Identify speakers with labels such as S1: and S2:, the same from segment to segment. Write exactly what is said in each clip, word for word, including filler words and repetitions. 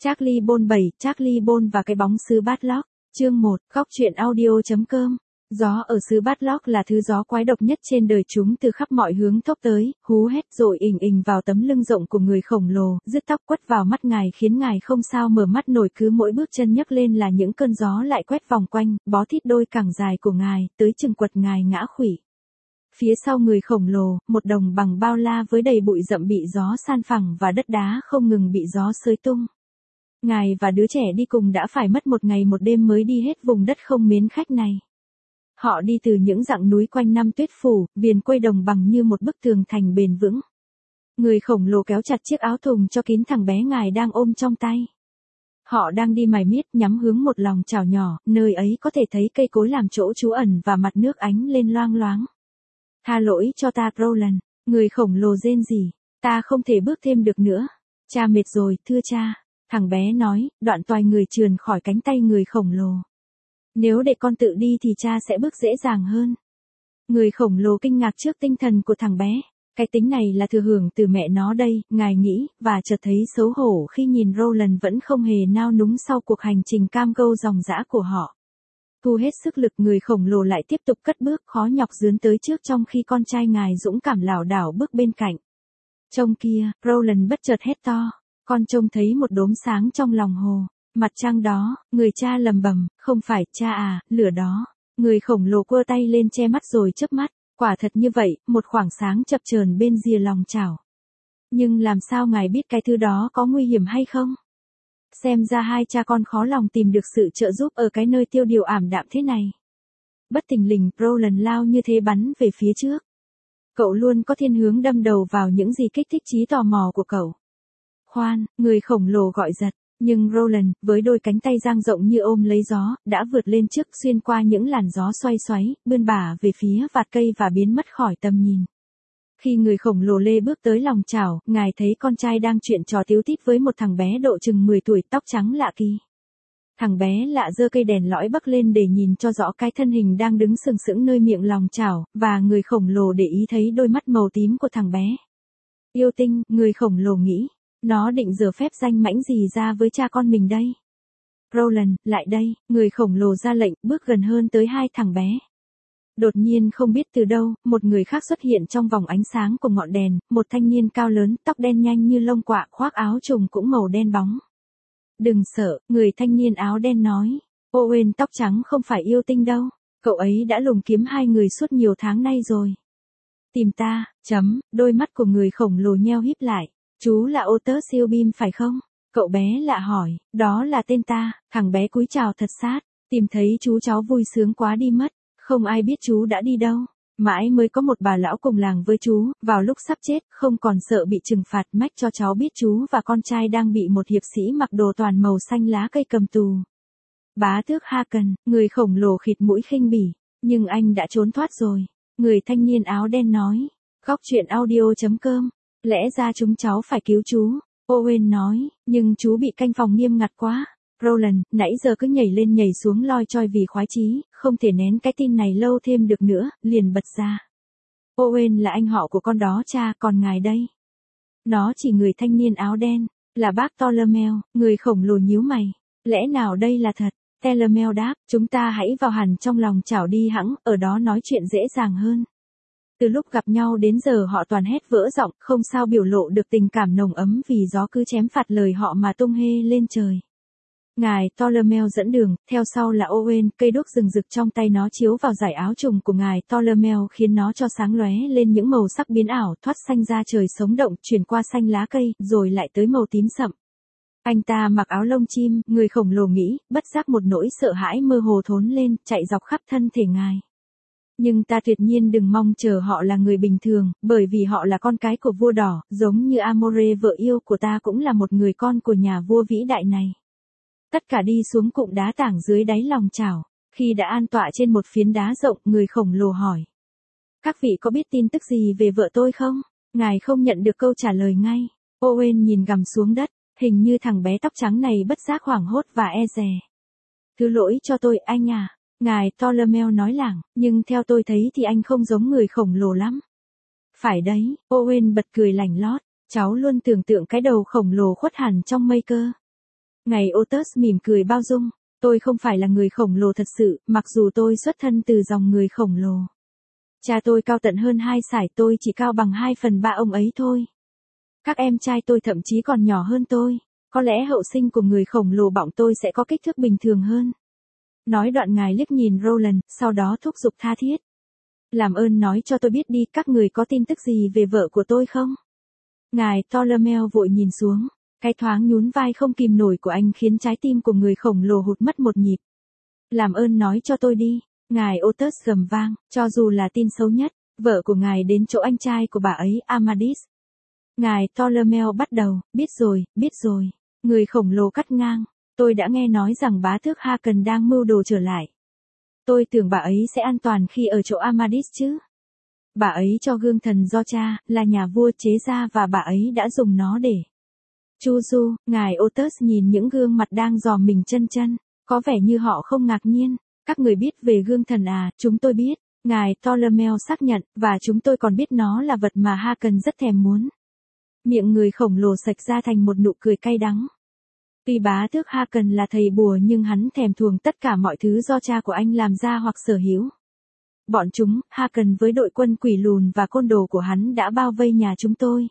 S1: Charlie Bôn bảy, Charlie Bôn và cái bóng xứ Badlock. Chương một, Góc truyện audio.com. Gió ở xứ Badlock là thứ gió quái độc nhất trên đời, chúng từ khắp mọi hướng thốc tới, hú hét rồi ình ình vào tấm lưng rộng của người khổng lồ, rứt tóc quất vào mắt ngài khiến ngài không sao mở mắt nổi, cứ mỗi bước chân nhấc lên là những cơn gió lại quét vòng quanh, bó thít đôi cẳng dài của ngài, tới chừng quật ngài ngã khuỵu. Phía sau người khổng lồ, một đồng bằng bao la với đầy bụi rậm bị gió san phẳng và đất đá không ngừng bị gió xới tung. Ngài và đứa trẻ đi cùng đã phải mất một ngày một đêm mới đi hết vùng đất không mến khách này. Họ đi từ những dặng núi quanh năm tuyết phủ, viền quây đồng bằng như một bức tường thành bền vững. Người khổng lồ kéo chặt chiếc áo thùng cho kín thằng bé ngài đang ôm trong tay. Họ đang đi mải miết nhắm hướng một lòng chảo nhỏ, nơi ấy có thể thấy cây cối làm chỗ trú ẩn và mặt nước ánh lên loang loáng. Tha lỗi cho ta Roland, người khổng lồ rên rỉ, ta không thể bước thêm được nữa. Cha mệt rồi, thưa cha. Thằng bé nói, đoạn toài người trườn khỏi cánh tay người khổng lồ. Nếu để con tự đi thì cha sẽ bước dễ dàng hơn. Người khổng lồ kinh ngạc trước tinh thần của thằng bé. Cái tính này là thừa hưởng từ mẹ nó đây, ngài nghĩ, và chợt thấy xấu hổ khi nhìn Roland vẫn không hề nao núng sau cuộc hành trình cam go dòng dã của họ. Thu hết sức lực, người khổng lồ lại tiếp tục cất bước khó nhọc dướn tới trước, trong khi con trai ngài dũng cảm lảo đảo bước bên cạnh. Trông kia, Roland bất chợt hét to. Con trông thấy một đốm sáng trong lòng hồ. Mặt trăng đó, người cha lầm bầm, không phải, cha à, lửa đó. Người khổng lồ quơ tay lên che mắt rồi chớp mắt. Quả thật như vậy, một khoảng sáng chập chờn bên rìa lòng chảo. Nhưng làm sao ngài biết cái thứ đó có nguy hiểm hay không? Xem ra hai cha con khó lòng tìm được sự trợ giúp ở cái nơi tiêu điều ảm đạm thế này. Bất thình lình, Roland lao như thế bắn về phía trước. Cậu luôn có thiên hướng đâm đầu vào những gì kích thích trí tò mò của cậu. Khoan, người khổng lồ gọi giật, nhưng Roland, với đôi cánh tay dang rộng như ôm lấy gió, đã vượt lên trước, xuyên qua những làn gió xoay xoáy, bươn bả về phía vạt cây và biến mất khỏi tầm nhìn. Khi người khổng lồ lê bước tới lòng chảo, ngài thấy con trai đang chuyện trò tíu tít với một thằng bé độ chừng mười tuổi, tóc trắng lạ kỳ. Thằng bé lạ giơ cây đèn lõi bắc lên để nhìn cho rõ cái thân hình đang đứng sừng sững nơi miệng lòng chảo, và người khổng lồ để ý thấy đôi mắt màu tím của thằng bé. Yêu tinh, người khổng lồ nghĩ. Nó định giở phép danh mãnh gì ra với cha con mình đây? Roland, lại đây, người khổng lồ ra lệnh, bước gần hơn tới hai thằng bé. Đột nhiên không biết từ đâu, một người khác xuất hiện trong vòng ánh sáng của ngọn đèn, một thanh niên cao lớn, tóc đen nhanh như lông quạ, khoác áo trùng cũng màu đen bóng. Đừng sợ, người thanh niên áo đen nói. Owen tóc trắng không phải yêu tinh đâu, cậu ấy đã lùng kiếm hai người suốt nhiều tháng nay rồi. Tìm ta, chấm, đôi mắt của người khổng lồ nheo híp lại. Chú là Otter Silbeam phải không? Cậu bé lạ hỏi, đó là tên ta. Thằng bé cúi chào thật sát, tìm thấy chú cháu vui sướng quá đi mất, không ai biết chú đã đi đâu. Mãi mới có một bà lão cùng làng với chú, vào lúc sắp chết, không còn sợ bị trừng phạt, mách cho cháu biết chú và con trai đang bị một hiệp sĩ mặc đồ toàn màu xanh lá cây cầm tù. Bá tước Haken, người khổng lồ khịt mũi khinh bỉ, nhưng anh đã trốn thoát rồi. Người thanh niên áo đen nói, Góc truyện audio.com. Lẽ ra chúng cháu phải cứu chú, Owen nói, nhưng chú bị canh phòng nghiêm ngặt quá. Roland, nãy giờ cứ nhảy lên nhảy xuống loi choi vì khoái chí, không thể nén cái tin này lâu thêm được nữa, liền bật ra. Owen là anh họ của con đó cha, còn ngài đây. Nó chỉ người thanh niên áo đen, là bác Ptolemy, người khổng lồ nhíu mày. Lẽ nào đây là thật? Ptolemy đáp, chúng ta hãy vào hẳn trong lòng chảo đi hẵng, ở đó nói chuyện dễ dàng hơn. Từ lúc gặp nhau đến giờ họ toàn hét vỡ giọng, không sao biểu lộ được tình cảm nồng ấm vì gió cứ chém phạt lời họ mà tung hê lên trời. Ngài Ptolemy dẫn đường, theo sau là Owen, cây đuốc rừng rực trong tay nó chiếu vào dải áo trùng của ngài Ptolemy khiến nó cho sáng lóe lên những màu sắc biến ảo, thoát xanh ra trời sống động, chuyển qua xanh lá cây, rồi lại tới màu tím sậm. Anh ta mặc áo lông chim, người khổng lồ nghĩ, bất giác một nỗi sợ hãi mơ hồ thốn lên, chạy dọc khắp thân thể ngài. Nhưng ta tuyệt nhiên đừng mong chờ họ là người bình thường, bởi vì họ là con cái của vua đỏ, giống như Amore vợ yêu của ta cũng là một người con của nhà vua vĩ đại này. Tất cả đi xuống cụm đá tảng dưới đáy lòng chảo. Khi đã an tọa trên một phiến đá rộng, người khổng lồ hỏi. Các vị có biết tin tức gì về vợ tôi không? Ngài không nhận được câu trả lời ngay. Owen nhìn gằm xuống đất, hình như thằng bé tóc trắng này bất giác hoảng hốt và e dè. Thứ lỗi cho tôi, anh à. Ngài Ptolemy nói lảng, nhưng theo tôi thấy thì anh không giống người khổng lồ lắm. Phải đấy, Owen bật cười lành lót, cháu luôn tưởng tượng cái đầu khổng lồ khuất hẳn trong mây cơ. Ngài Otis mỉm cười bao dung, tôi không phải là người khổng lồ thật sự, mặc dù tôi xuất thân từ dòng người khổng lồ. Cha tôi cao tận hơn hai sải, tôi chỉ cao bằng hai phần ba ông ấy thôi. Các em trai tôi thậm chí còn nhỏ hơn tôi, có lẽ hậu sinh của người khổng lồ bỏng tôi sẽ có kích thước bình thường hơn. Nói đoạn ngài liếc nhìn Roland, sau đó thúc giục tha thiết. Làm ơn nói cho tôi biết đi, các người có tin tức gì về vợ của tôi không? Ngài Ptolemy vội nhìn xuống, cái thoáng nhún vai không kìm nổi của anh khiến trái tim của người khổng lồ hụt mất một nhịp. Làm ơn nói cho tôi đi, ngài Otis gầm vang, cho dù là tin xấu nhất, vợ của ngài đến chỗ anh trai của bà ấy, Amadis. Ngài Ptolemy bắt đầu, biết rồi, biết rồi. Người khổng lồ cắt ngang, tôi đã nghe nói rằng bá tước Haakon đang mưu đồ trở lại. Tôi tưởng bà ấy sẽ an toàn khi ở chỗ Amadis chứ. Bà ấy cho gương thần do cha, là nhà vua chế ra và bà ấy đã dùng nó để chu du. Ngài Otis nhìn những gương mặt đang dò mình chân chân, có vẻ như họ không ngạc nhiên. Các người biết về gương thần à, chúng tôi biết. Ngài Ptolemy xác nhận, và chúng tôi còn biết nó là vật mà Haakon rất thèm muốn. Miệng người khổng lồ sạch ra thành một nụ cười cay đắng. Tuy bá tước Haakon là thầy bùa nhưng hắn thèm thuồng tất cả mọi thứ do cha của anh làm ra hoặc sở hữu. Bọn chúng, Haakon với đội quân quỷ lùn và côn đồ của hắn đã bao vây nhà chúng tôi.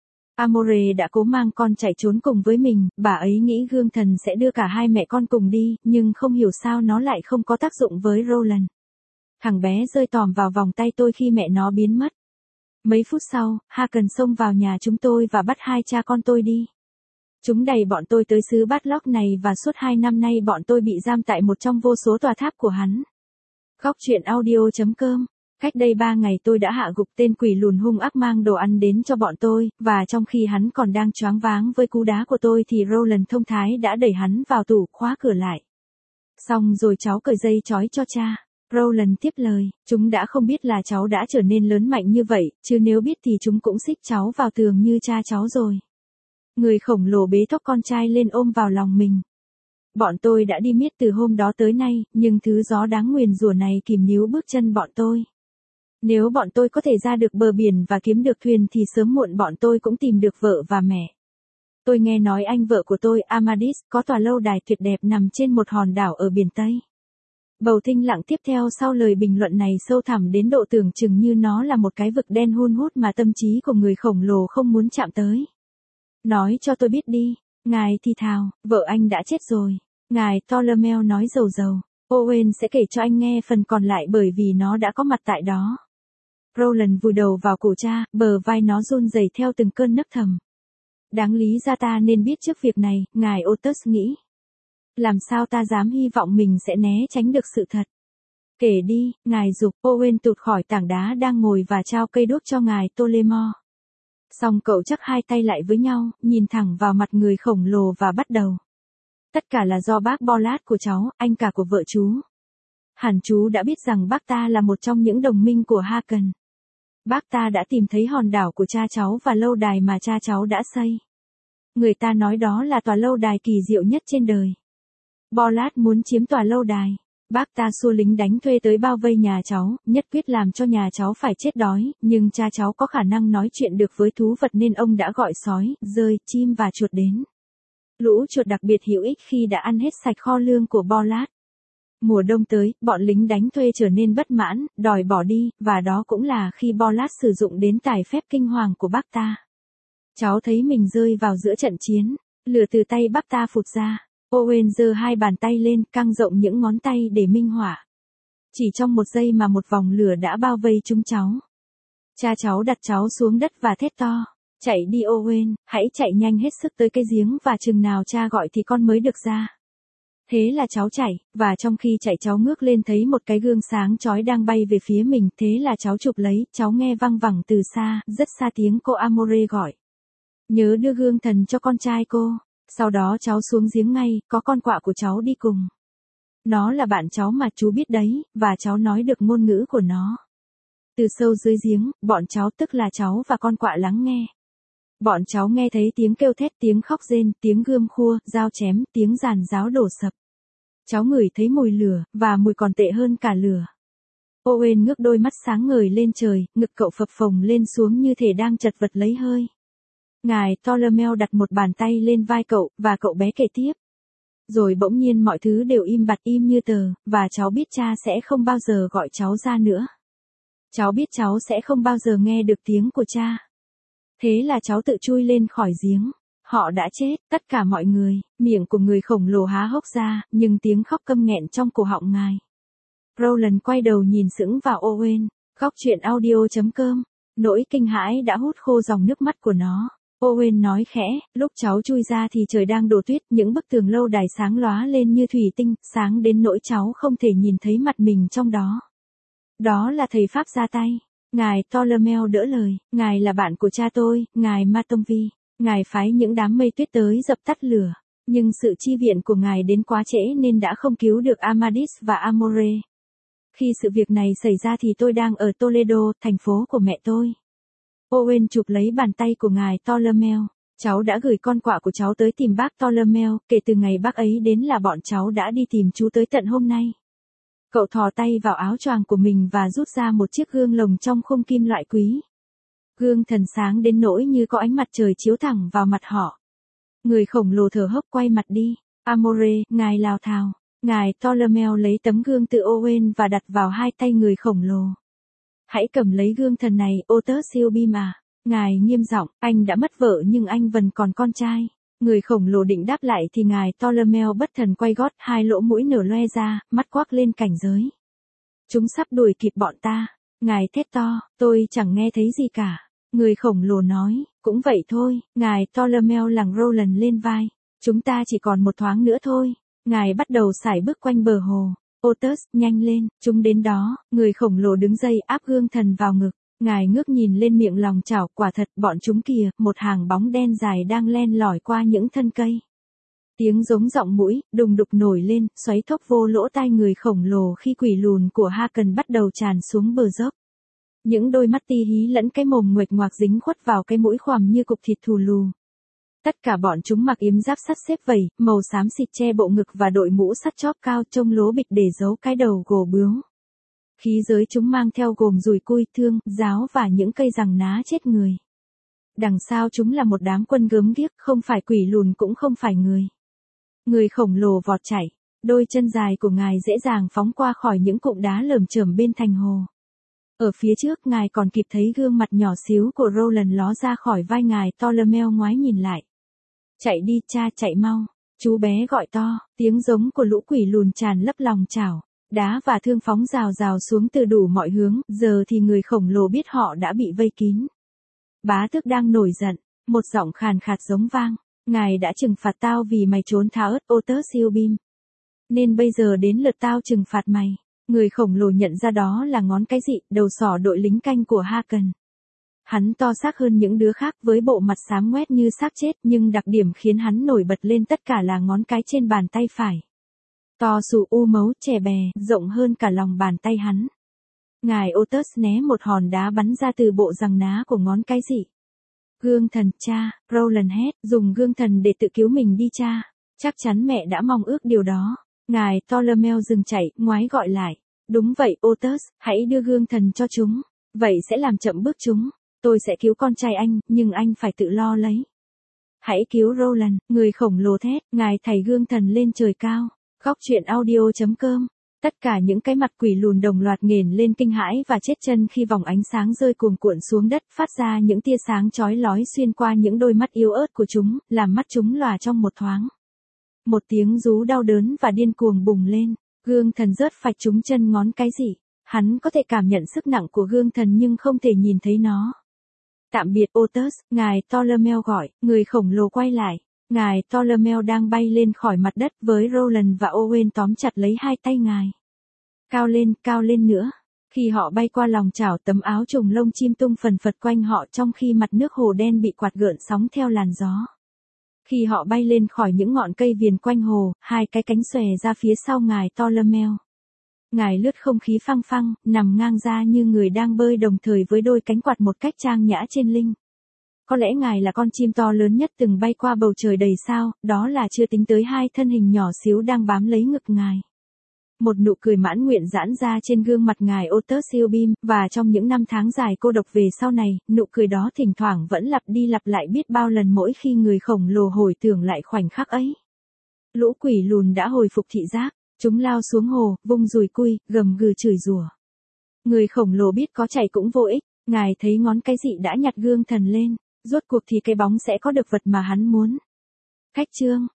S1: Amore đã cố mang con chạy trốn cùng với mình, bà ấy nghĩ gương thần sẽ đưa cả hai mẹ con cùng đi, nhưng không hiểu sao nó lại không có tác dụng với Roland. Thằng bé rơi tòm vào vòng tay tôi khi mẹ nó biến mất. Mấy phút sau, Haakon xông vào nhà chúng tôi và bắt hai cha con tôi đi. Chúng đẩy bọn tôi tới xứ Batlock này và suốt hai năm nay bọn tôi bị giam tại một trong vô số tòa tháp của hắn. Góc truyện audio chấm com. Cách đây ba ngày tôi đã hạ gục tên quỷ lùn hung ác mang đồ ăn đến cho bọn tôi, và trong khi hắn còn đang choáng váng với cú đá của tôi thì Roland thông thái đã đẩy hắn vào tủ, khóa cửa lại. Xong rồi cháu cởi dây trói cho cha. Roland tiếp lời, chúng đã không biết là cháu đã trở nên lớn mạnh như vậy, chứ nếu biết thì chúng cũng xích cháu vào tường như cha cháu rồi. Người khổng lồ bế thóc con trai lên ôm vào lòng mình. Bọn tôi đã đi miết từ hôm đó tới nay, nhưng thứ gió đáng nguyền rủa này kìm níu bước chân bọn tôi. Nếu bọn tôi có thể ra được bờ biển và kiếm được thuyền thì sớm muộn bọn tôi cũng tìm được vợ và mẹ. Tôi nghe nói anh vợ của tôi, Amadis, có tòa lâu đài tuyệt đẹp nằm trên một hòn đảo ở biển Tây. Bầu thinh lặng tiếp theo sau lời bình luận này sâu thẳm đến độ tưởng chừng như nó là một cái vực đen hun hút mà tâm trí của người khổng lồ không muốn chạm tới. Nói cho tôi biết đi, ngài thì thào, vợ anh đã chết rồi. Ngài Ptolemy nói dầu dầu, Owen sẽ kể cho anh nghe phần còn lại bởi vì nó đã có mặt tại đó. Roland vùi đầu vào cổ cha, bờ vai nó run rẩy theo từng cơn nấc thầm. Đáng lý ra ta nên biết trước việc này, ngài Otis nghĩ. Làm sao ta dám hy vọng mình sẽ né tránh được sự thật. Kể đi, ngài giục. Owen tụt khỏi tảng đá đang ngồi và trao cây đuốc cho ngài Ptolemy. Xong cậu chắc hai tay lại với nhau, nhìn thẳng vào mặt người khổng lồ và bắt đầu. Tất cả là do bác Bollard của cháu, anh cả của vợ chú. Hẳn chú đã biết rằng bác ta là một trong những đồng minh của Haakon. Bác ta đã tìm thấy hòn đảo của cha cháu và lâu đài mà cha cháu đã xây. Người ta nói đó là tòa lâu đài kỳ diệu nhất trên đời. Bollard muốn chiếm tòa lâu đài. Bác ta xua lính đánh thuê tới bao vây nhà cháu, nhất quyết làm cho nhà cháu phải chết đói, nhưng cha cháu có khả năng nói chuyện được với thú vật nên ông đã gọi sói, dơi, chim và chuột đến. Lũ chuột đặc biệt hữu ích khi đã ăn hết sạch kho lương của Bollard. Mùa đông tới, bọn lính đánh thuê trở nên bất mãn, đòi bỏ đi, và đó cũng là khi Bollard sử dụng đến tài phép kinh hoàng của bác ta. Cháu thấy mình rơi vào giữa trận chiến, lửa từ tay bác ta phụt ra. Owen giơ hai bàn tay lên, căng rộng những ngón tay để minh họa. Chỉ trong một giây mà một vòng lửa đã bao vây chúng cháu. Cha cháu đặt cháu xuống đất và thét to. Chạy đi Owen, hãy chạy nhanh hết sức tới cái giếng và chừng nào cha gọi thì con mới được ra. Thế là cháu chạy, và trong khi chạy cháu ngước lên thấy một cái gương sáng chói đang bay về phía mình. Thế là cháu chụp lấy, cháu nghe văng vẳng từ xa, rất xa tiếng cô Amore gọi. Nhớ đưa gương thần cho con trai cô. Sau đó cháu xuống giếng ngay, có con quạ của cháu đi cùng. Nó là bạn cháu mà chú biết đấy, và cháu nói được ngôn ngữ của nó. Từ sâu dưới giếng, bọn cháu tức là cháu và con quạ lắng nghe. Bọn cháu nghe thấy tiếng kêu thét, tiếng khóc rên, tiếng gươm khua, dao chém, tiếng giàn giáo đổ sập. Cháu ngửi thấy mùi lửa, và mùi còn tệ hơn cả lửa. Owen ngước đôi mắt sáng ngời lên trời, ngực cậu phập phồng lên xuống như thể đang chật vật lấy hơi. Ngài Ptolemy đặt một bàn tay lên vai cậu, và cậu bé kể tiếp. Rồi bỗng nhiên mọi thứ đều im bặt im như tờ, và cháu biết cha sẽ không bao giờ gọi cháu ra nữa. Cháu biết cháu sẽ không bao giờ nghe được tiếng của cha. Thế là cháu tự chui lên khỏi giếng. Họ đã chết, tất cả mọi người, miệng của người khổng lồ há hốc ra, nhưng tiếng khóc câm nghẹn trong cổ họng ngài. Roland quay đầu nhìn sững vào Owen, khóc chuyện audio chấm com. Nỗi kinh hãi đã hút khô dòng nước mắt của nó. Owen nói khẽ, lúc cháu chui ra thì trời đang đổ tuyết, những bức tường lâu đài sáng lóa lên như thủy tinh, sáng đến nỗi cháu không thể nhìn thấy mặt mình trong đó. Đó là thầy Pháp ra tay. Ngài Ptolemy đỡ lời, ngài là bạn của cha tôi, ngài Matomvi. Ngài phái những đám mây tuyết tới dập tắt lửa, nhưng sự chi viện của ngài đến quá trễ nên đã không cứu được Amadis và Amore. Khi sự việc này xảy ra thì tôi đang ở Toledo, thành phố của mẹ tôi. Owen chụp lấy bàn tay của ngài Ptolemy. Cháu đã gửi con quạ của cháu tới tìm bác Ptolemy, kể từ ngày bác ấy đến là bọn cháu đã đi tìm chú tới tận hôm nay. Cậu thò tay vào áo choàng của mình và rút ra một chiếc gương lồng trong khung kim loại quý. Gương thần sáng đến nỗi như có ánh mặt trời chiếu thẳng vào mặt họ. Người khổng lồ thở hốc quay mặt đi. Amore, ngài lào thào. Ngài Ptolemy lấy tấm gương từ Owen và đặt vào hai tay người khổng lồ. Hãy cầm lấy gương thần này, Otus Silbim à. Ngài nghiêm giọng, anh đã mất vợ nhưng anh vẫn còn con trai. Người khổng lồ định đáp lại thì ngài Ptolemy bất thần quay gót, hai lỗ mũi nở loe ra, mắt quắc lên cảnh giới. Chúng sắp đuổi kịp bọn ta. Ngài thét to, tôi chẳng nghe thấy gì cả. Người khổng lồ nói, cũng vậy thôi, ngài Ptolemy lẳng Roland lên vai. Chúng ta chỉ còn một thoáng nữa thôi. Ngài bắt đầu sải bước quanh bờ hồ. Otus, nhanh lên, chúng đến đó. Người khổng lồ đứng dậy áp gương thần vào ngực. Ngài ngước nhìn lên miệng lòng chảo, quả thật bọn chúng kìa, một hàng bóng đen dài đang len lỏi qua những thân cây. Tiếng giống giọng mũi, đùng đục nổi lên, xoáy thốc vô lỗ tai người khổng lồ khi quỷ lùn của Haken bắt đầu tràn xuống bờ dốc. Những đôi mắt ti hí lẫn cái mồm nguệch ngoạc dính khuất vào cái mũi khoằm như cục thịt thù lù. Tất cả bọn chúng mặc yếm giáp sắt xếp vẩy, màu xám xịt che bộ ngực và đội mũ sắt chóp cao trông lố bịch để giấu cái đầu gồ bướu. Khí giới chúng mang theo gồm dùi cui, thương, giáo và những cây giằng ná chết người. Đằng sau chúng là một đám quân gớm ghiếc, không phải quỷ lùn cũng không phải người. Người khổng lồ vọt chạy, đôi chân dài của ngài dễ dàng phóng qua khỏi những cụm đá lởm chởm bên thành hồ. Ở phía trước ngài còn kịp thấy gương mặt nhỏ xíu của Roland ló ra khỏi vai ngài Ptolemy ngoái nhìn lại. Chạy đi cha, chạy mau, chú bé gọi to, tiếng giống của lũ quỷ lùn tràn lấp lòng chảo. Đá và thương phóng rào rào xuống từ đủ mọi hướng, giờ thì người khổng lồ biết họ đã bị vây kín. Bá tước đang nổi giận, một giọng khàn khạt giống vang, ngài đã trừng phạt tao vì mày trốn tháo ớt Otus Silbim. Nên bây giờ đến lượt tao trừng phạt mày. Người khổng lồ nhận ra đó là ngón cái dị, đầu sỏ đội lính canh của Haken. Hắn to xác hơn những đứa khác với bộ mặt xám ngoét như xác chết, nhưng đặc điểm khiến hắn nổi bật lên tất cả là ngón cái trên bàn tay phải. To xù u mấu, trẻ bè, rộng hơn cả lòng bàn tay hắn. Ngài Otus né một hòn đá bắn ra từ bộ giằng ná của ngón cái dị. Gương thần, cha, Roland hét, dùng gương thần để tự cứu mình đi cha. Chắc chắn mẹ đã mong ước điều đó. Ngài Ptolemy dừng chạy, ngoái gọi lại. Đúng vậy Otus, hãy đưa gương thần cho chúng. Vậy sẽ làm chậm bước chúng. Tôi sẽ cứu con trai anh, nhưng anh phải tự lo lấy. Hãy cứu Roland, người khổng lồ thét, ngài thảy gương thần lên trời cao. Khóc chuyện audio chấm com. Tất cả những cái mặt quỷ lùn đồng loạt nghển lên kinh hãi và chết chân khi vòng ánh sáng rơi cuồn cuộn xuống đất, phát ra những tia sáng chói lói xuyên qua những đôi mắt yếu ớt của chúng, làm mắt chúng lòa trong một thoáng. Một tiếng rú đau đớn và điên cuồng bùng lên, gương thần rớt phạch trúng chân ngón cái dị. Hắn có thể cảm nhận sức nặng của gương thần nhưng không thể nhìn thấy nó. Tạm biệt Otus, ngài Ptolemy gọi, người khổng lồ quay lại. Ngài Ptolemy đang bay lên khỏi mặt đất với Roland và Owen tóm chặt lấy hai tay ngài. Cao lên, cao lên nữa. Khi họ bay qua lòng chảo, tấm áo trùng lông chim tung phần phật quanh họ trong khi mặt nước hồ đen bị quạt gợn sóng theo làn gió. Khi họ bay lên khỏi những ngọn cây viền quanh hồ, hai cái cánh xòe ra phía sau ngài Ptolemy. Ngài lướt không khí phăng phăng, nằm ngang ra như người đang bơi đồng thời với đôi cánh quạt một cách trang nhã trên lưng. Có lẽ ngài là con chim to lớn nhất từng bay qua bầu trời đầy sao, đó là chưa tính tới hai thân hình nhỏ xíu đang bám lấy ngực ngài. Một nụ cười mãn nguyện giãn ra trên gương mặt ngài Otus Silbim, và trong những năm tháng dài cô độc về sau này, nụ cười đó thỉnh thoảng vẫn lặp đi lặp lại biết bao lần mỗi khi người khổng lồ hồi tưởng lại khoảnh khắc ấy. Lũ quỷ lùn đã hồi phục thị giác, chúng lao xuống hồ, vung dùi cui, gầm gừ chửi rủa. Người khổng lồ biết có chạy cũng vô ích, ngài thấy ngón cái dị đã nhặt gương thần lên, rốt cuộc thì cái bóng sẽ có được vật mà hắn muốn. Khách trương,